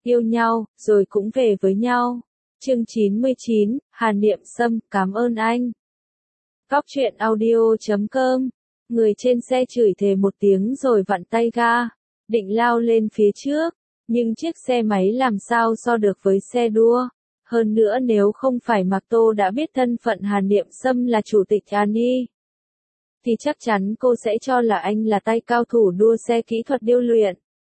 yêu nhau, rồi cũng về với nhau. Chương 99, Hàn Niệm Sâm, cảm ơn anh. Góc truyện audio.com. Người trên xe chửi thề một tiếng rồi vặn tay ga, định lao lên phía trước, nhưng chiếc xe máy làm sao so được với xe đua. Hơn nữa nếu không phải Mạc Tô đã biết thân phận Hàn Niệm Sâm là chủ tịch ANI, thì chắc chắn cô sẽ cho là anh là tay cao thủ đua xe kỹ thuật điêu luyện.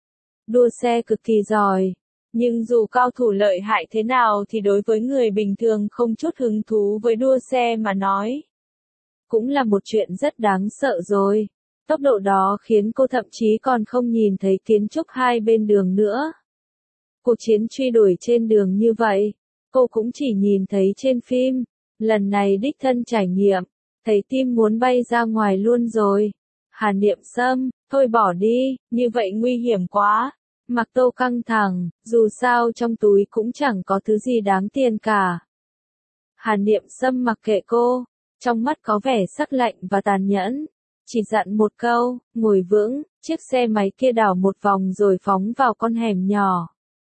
Đua xe cực kỳ giỏi. Nhưng dù cao thủ lợi hại thế nào thì đối với người bình thường không chút hứng thú với đua xe mà nói, cũng là một chuyện rất đáng sợ rồi. Tốc độ đó khiến cô thậm chí còn không nhìn thấy kiến trúc hai bên đường nữa. Cuộc chiến truy đuổi trên đường như vậy, cô cũng chỉ nhìn thấy trên phim. Lần này đích thân trải nghiệm, thấy tim muốn bay ra ngoài luôn rồi. Hàn Niệm Sâm, thôi bỏ đi, như vậy nguy hiểm quá. Mạc Tô căng thẳng, dù sao trong túi cũng chẳng có thứ gì đáng tiền cả. Hàn Niệm Sâm mặc kệ cô, trong mắt có vẻ sắc lạnh và tàn nhẫn, chỉ dặn một câu, ngồi vững. Chiếc xe máy kia đảo một vòng rồi phóng vào con hẻm nhỏ.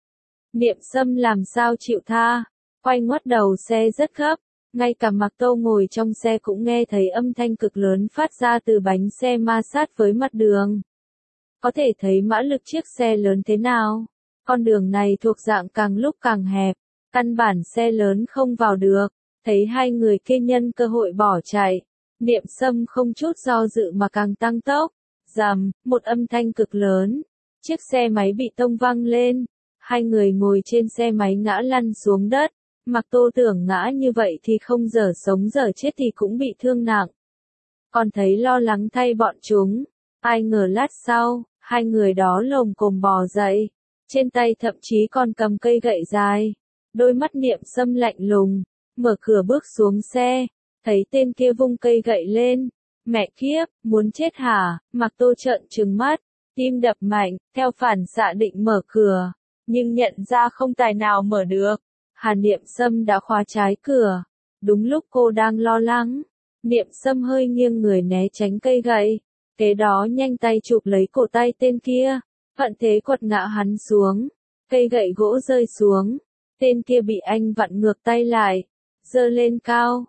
Niệm Sâm làm sao chịu tha, quay ngoắt đầu xe rất gấp, ngay cả Mạc Tô ngồi trong xe cũng nghe thấy âm thanh cực lớn phát ra từ bánh xe ma sát với mặt đường. Có thể thấy mã lực chiếc xe lớn thế nào. Con đường này thuộc dạng càng lúc càng hẹp, căn bản xe lớn không vào được. Thấy hai người kia nhân cơ hội bỏ chạy, Niệm Sâm không chút do dự mà càng tăng tốc. Rầm, một âm thanh cực lớn, chiếc xe máy bị tông văng lên, hai người ngồi trên xe máy ngã lăn xuống đất. Mạc Tô tưởng ngã như vậy thì không dở sống dở chết thì cũng bị thương nặng, còn thấy lo lắng thay bọn chúng. Ai ngờ lát sau, hai người đó lồm cồm bò dậy, trên tay thậm chí còn cầm cây gậy dài. Đôi mắt Niệm Sâm lạnh lùng, mở cửa bước xuống xe, thấy tên kia vung cây gậy lên. Mẹ kiếp, muốn chết hả? Mạc Tô trợn trừng mắt, tim đập mạnh, theo phản xạ định mở cửa, nhưng nhận ra không tài nào mở được. Hàn Niệm Sâm đã khóa trái cửa. Đúng lúc cô đang lo lắng, Niệm Sâm hơi nghiêng người né tránh cây gậy, kế đó nhanh tay chụp lấy cổ tay tên kia, thuận thế quật ngã hắn xuống. Cây gậy gỗ rơi xuống, tên kia bị anh vặn ngược tay lại, giơ lên cao.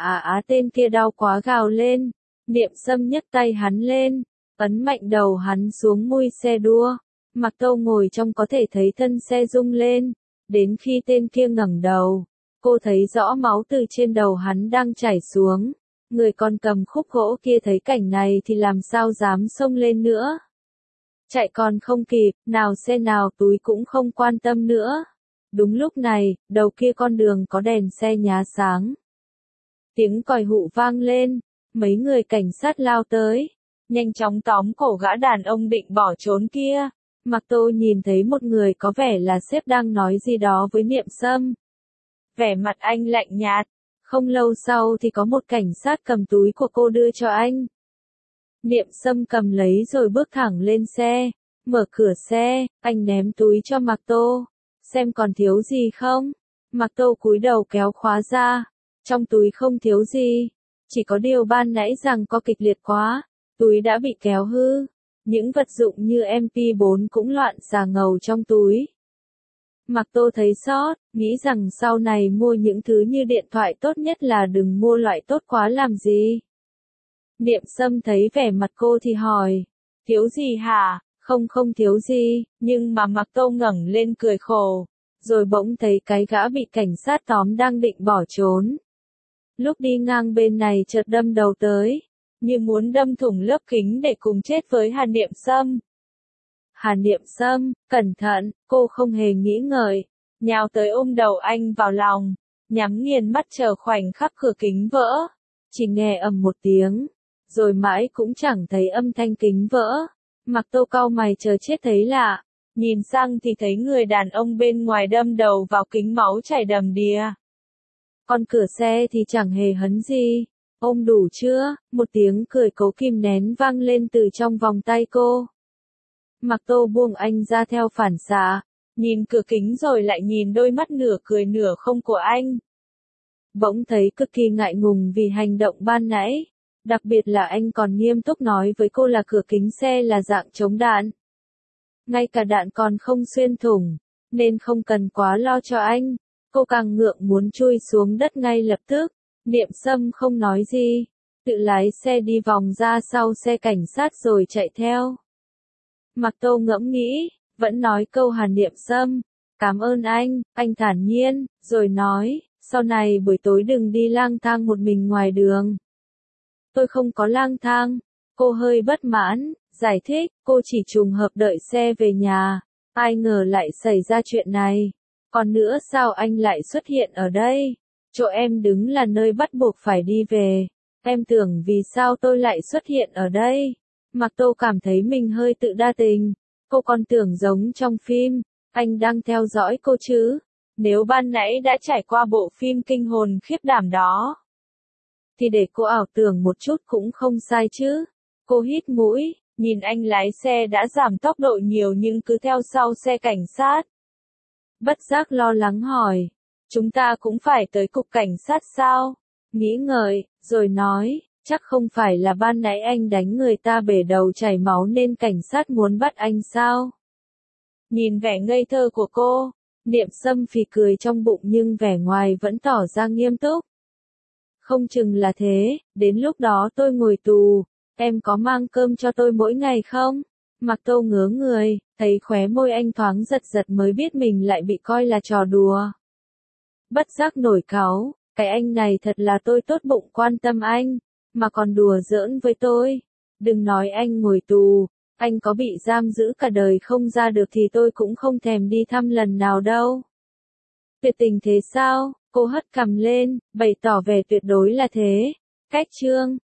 Tên kia đau quá gào lên. Niệm Sâm nhấc tay hắn lên, ấn mạnh đầu hắn xuống mui xe đua. Mạc Tô ngồi trong có thể thấy thân xe rung lên. Đến khi tên kia ngẩng đầu, cô thấy rõ máu từ trên đầu hắn đang chảy xuống. Người còn cầm khúc gỗ kia thấy cảnh này thì làm sao dám xông lên nữa. Chạy còn không kịp, nào xe nào túi cũng không quan tâm nữa. Đúng lúc này, đầu kia con đường có đèn xe nhá sáng. Tiếng còi hụ vang lên, mấy người cảnh sát lao tới, nhanh chóng tóm cổ gã đàn ông định bỏ trốn kia. Mạc Tô nhìn thấy một người có vẻ là sếp đang nói gì đó với Niệm Sâm. Vẻ mặt anh lạnh nhạt, không lâu sau thì có một cảnh sát cầm túi của cô đưa cho anh. Niệm Sâm cầm lấy rồi bước thẳng lên xe, mở cửa xe, anh ném túi cho Mạc Tô, xem còn thiếu gì không. Mạc Tô cúi đầu kéo khóa ra, trong túi không thiếu gì, chỉ có điều ban nãy rằng có kịch liệt quá, túi đã bị kéo hư. Những vật dụng như MP4 cũng loạn xà ngầu trong túi. Mạc Tô thấy sót, nghĩ rằng sau này mua những thứ như điện thoại tốt nhất là đừng mua loại tốt quá làm gì. Niệm Sâm thấy vẻ mặt cô thì hỏi, thiếu gì hả? Không thiếu gì, nhưng mà Mạc Tô ngẩng lên cười khổ, rồi bỗng thấy cái gã bị cảnh sát tóm đang định bỏ trốn. Lúc đi ngang bên này chợt đâm đầu tới, như muốn đâm thủng lớp kính để cùng chết với Hàn Niệm Sâm. Hàn Niệm Sâm, cẩn thận, cô không hề nghĩ ngợi, nhào tới ôm đầu anh vào lòng, nhắm nghiền mắt chờ khoảnh khắc cửa kính vỡ. Chỉ nghe ầm một tiếng, rồi mãi cũng chẳng thấy âm thanh kính vỡ. Mạc Tô cau mày chờ chết thấy lạ, nhìn sang thì thấy người đàn ông bên ngoài đâm đầu vào kính máu chảy đầm đìa. Còn cửa xe thì chẳng hề hấn gì. Ôm đủ chưa? Một tiếng cười cố kìm nén vang lên từ trong vòng tay cô. Mạc Tô buông anh ra theo phản xạ, nhìn cửa kính rồi lại nhìn đôi mắt nửa cười nửa không của anh. Bỗng thấy cực kỳ ngại ngùng vì hành động ban nãy, đặc biệt là anh còn nghiêm túc nói với cô là cửa kính xe là dạng chống đạn. Ngay cả đạn còn không xuyên thủng, nên không cần quá lo cho anh. Cô càng ngượng muốn chui xuống đất ngay lập tức. Niệm Sâm không nói gì, tự lái xe đi vòng ra sau xe cảnh sát rồi chạy theo. Mạc Tô ngẫm nghĩ, vẫn nói câu Hàn Niệm Sâm, cảm ơn anh thản nhiên, rồi nói, sau này buổi tối đừng đi lang thang một mình ngoài đường. Tôi không có lang thang, cô hơi bất mãn, giải thích, cô chỉ trùng hợp đợi xe về nhà, ai ngờ lại xảy ra chuyện này. Còn nữa sao anh lại xuất hiện ở đây? Chỗ em đứng là nơi bắt buộc phải đi về. Em tưởng vì sao tôi lại xuất hiện ở đây? Mạc Tô cảm thấy mình hơi tự đa tình. Cô còn tưởng giống trong phim, anh đang theo dõi cô chứ. Nếu ban nãy đã trải qua bộ phim kinh hồn khiếp đảm đó, thì để cô ảo tưởng một chút cũng không sai chứ. Cô hít mũi, nhìn anh lái xe đã giảm tốc độ nhiều nhưng cứ theo sau xe cảnh sát. Bất giác lo lắng hỏi, chúng ta cũng phải tới cục cảnh sát sao? Nghĩ ngợi, rồi nói, chắc không phải là ban nãy anh đánh người ta bể đầu chảy máu nên cảnh sát muốn bắt anh sao? Nhìn vẻ ngây thơ của cô, Niệm Sâm phì cười trong bụng nhưng vẻ ngoài vẫn tỏ ra nghiêm túc. Không chừng là thế, đến lúc đó tôi ngồi tù, em có mang cơm cho tôi mỗi ngày không? Mạc Tô ngớ người, thấy khóe môi anh thoáng giật giật mới biết mình lại bị coi là trò đùa. Bất giác nổi cáu, cái anh này thật là tôi tốt bụng quan tâm anh, mà còn đùa giỡn với tôi. Đừng nói anh ngồi tù, anh có bị giam giữ cả đời không ra được thì tôi cũng không thèm đi thăm lần nào đâu. Tuyệt tình thế sao? Cô hất cằm lên, bày tỏ vẻ tuyệt đối là thế. Cách chương